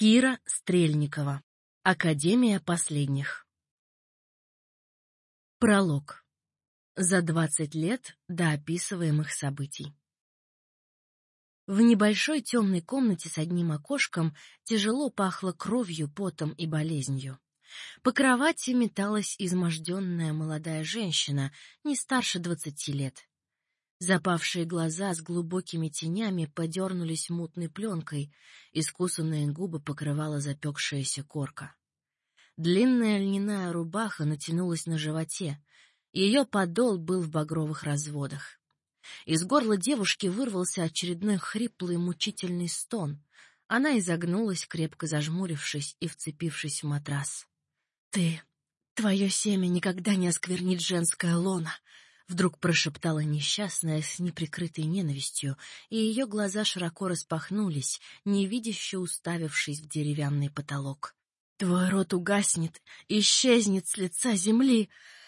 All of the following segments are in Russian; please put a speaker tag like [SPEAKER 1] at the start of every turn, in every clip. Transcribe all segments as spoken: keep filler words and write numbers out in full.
[SPEAKER 1] Кира Стрельникова. Академия последних. Пролог. За двадцать лет до описываемых событий. В небольшой темной комнате с одним окошком тяжело пахло кровью, потом и болезнью. По кровати металась изможденная молодая женщина, не старше двадцати лет. Запавшие глаза с глубокими тенями подернулись мутной пленкой, искусанные губы покрывала запекшаяся корка. Длинная льняная рубаха натянулась на животе, ее подол был в багровых разводах. Из горла девушки вырвался очередной хриплый мучительный стон. Она изогнулась, крепко зажмурившись и вцепившись в матрас. «Ты, твое семя никогда не осквернит женское лоно!» Вдруг прошептала несчастная с неприкрытой ненавистью, и ее глаза широко распахнулись, невидяще уставившись в деревянный потолок. «Твой рот угаснет, исчезнет с лица земли!»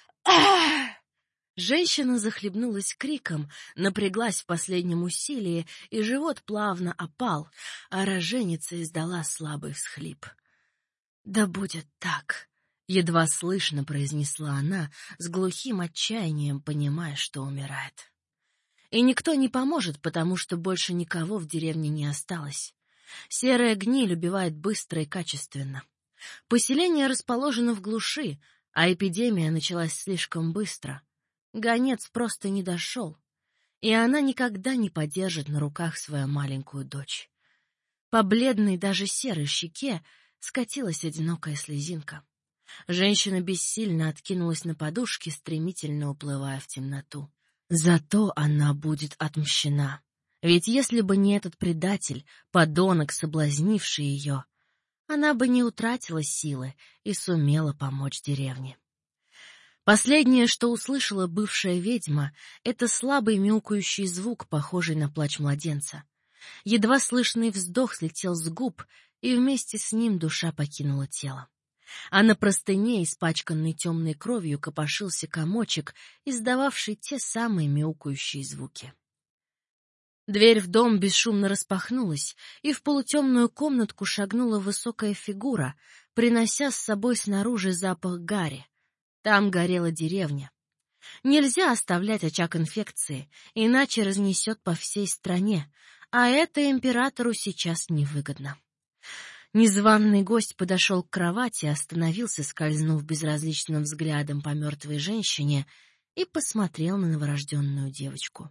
[SPEAKER 1] «Ах!» Женщина захлебнулась криком, напряглась в последнем усилии, и живот плавно опал, а роженица издала слабый всхлип. «Да будет так!» — едва слышно произнесла она, с глухим отчаянием понимая, что умирает. И никто не поможет, потому что больше никого в деревне не осталось. Серая гниль убивает быстро и качественно. Поселение расположено в глуши, а эпидемия началась слишком быстро. Гонец просто не дошел, и она никогда не подержит на руках свою маленькую дочь. По бледной даже серой щеке скатилась одинокая слезинка. Женщина бессильно откинулась на подушке, стремительно уплывая в темноту. Зато она будет отмщена. Ведь если бы не этот предатель, подонок, соблазнивший ее, она бы не утратила силы и сумела помочь деревне. Последнее, что услышала бывшая ведьма, — это слабый мяукающий звук, похожий на плач младенца. Едва слышный вздох слетел с губ, и вместе с ним душа покинула тело. А на простыне, испачканной темной кровью, копошился комочек, издававший те самые мяукающие звуки. Дверь в дом бесшумно распахнулась, и в полутемную комнатку шагнула высокая фигура, принося с собой снаружи запах гари. Там горела деревня. Нельзя оставлять очаг инфекции, иначе разнесет по всей стране, а это императору сейчас невыгодно. Незваный гость подошел к кровати, остановился, скользнув безразличным взглядом по мертвой женщине, и посмотрел на новорожденную девочку.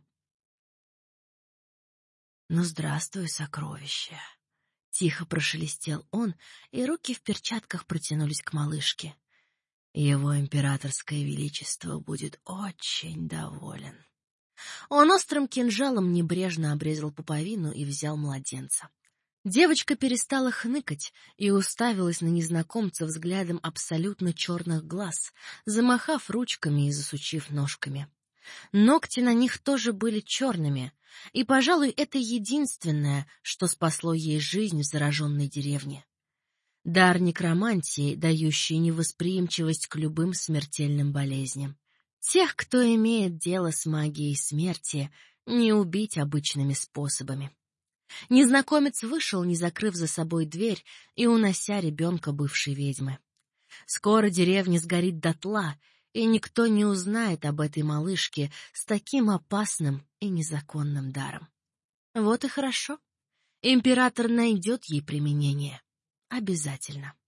[SPEAKER 1] «Ну, здравствуй, сокровище!» — тихо прошелестел он, и руки в перчатках протянулись к малышке. «Его императорское величество будет очень доволен». Он острым кинжалом небрежно обрезал пуповину и взял младенца. Девочка перестала хныкать и уставилась на незнакомца взглядом абсолютно черных глаз, замахав ручками и засучив ножками. Ногти на них тоже были черными, и, пожалуй, это единственное, что спасло ей жизнь в зараженной деревне. Дар некромантии, дающий невосприимчивость к любым смертельным болезням. Тех, кто имеет дело с магией смерти, не убить обычными способами. Незнакомец вышел, не закрыв за собой дверь и унося ребенка бывшей ведьмы. Скоро деревня сгорит дотла, и никто не узнает об этой малышке с таким опасным и незаконным даром. Вот и хорошо. Император найдет ей применение. Обязательно.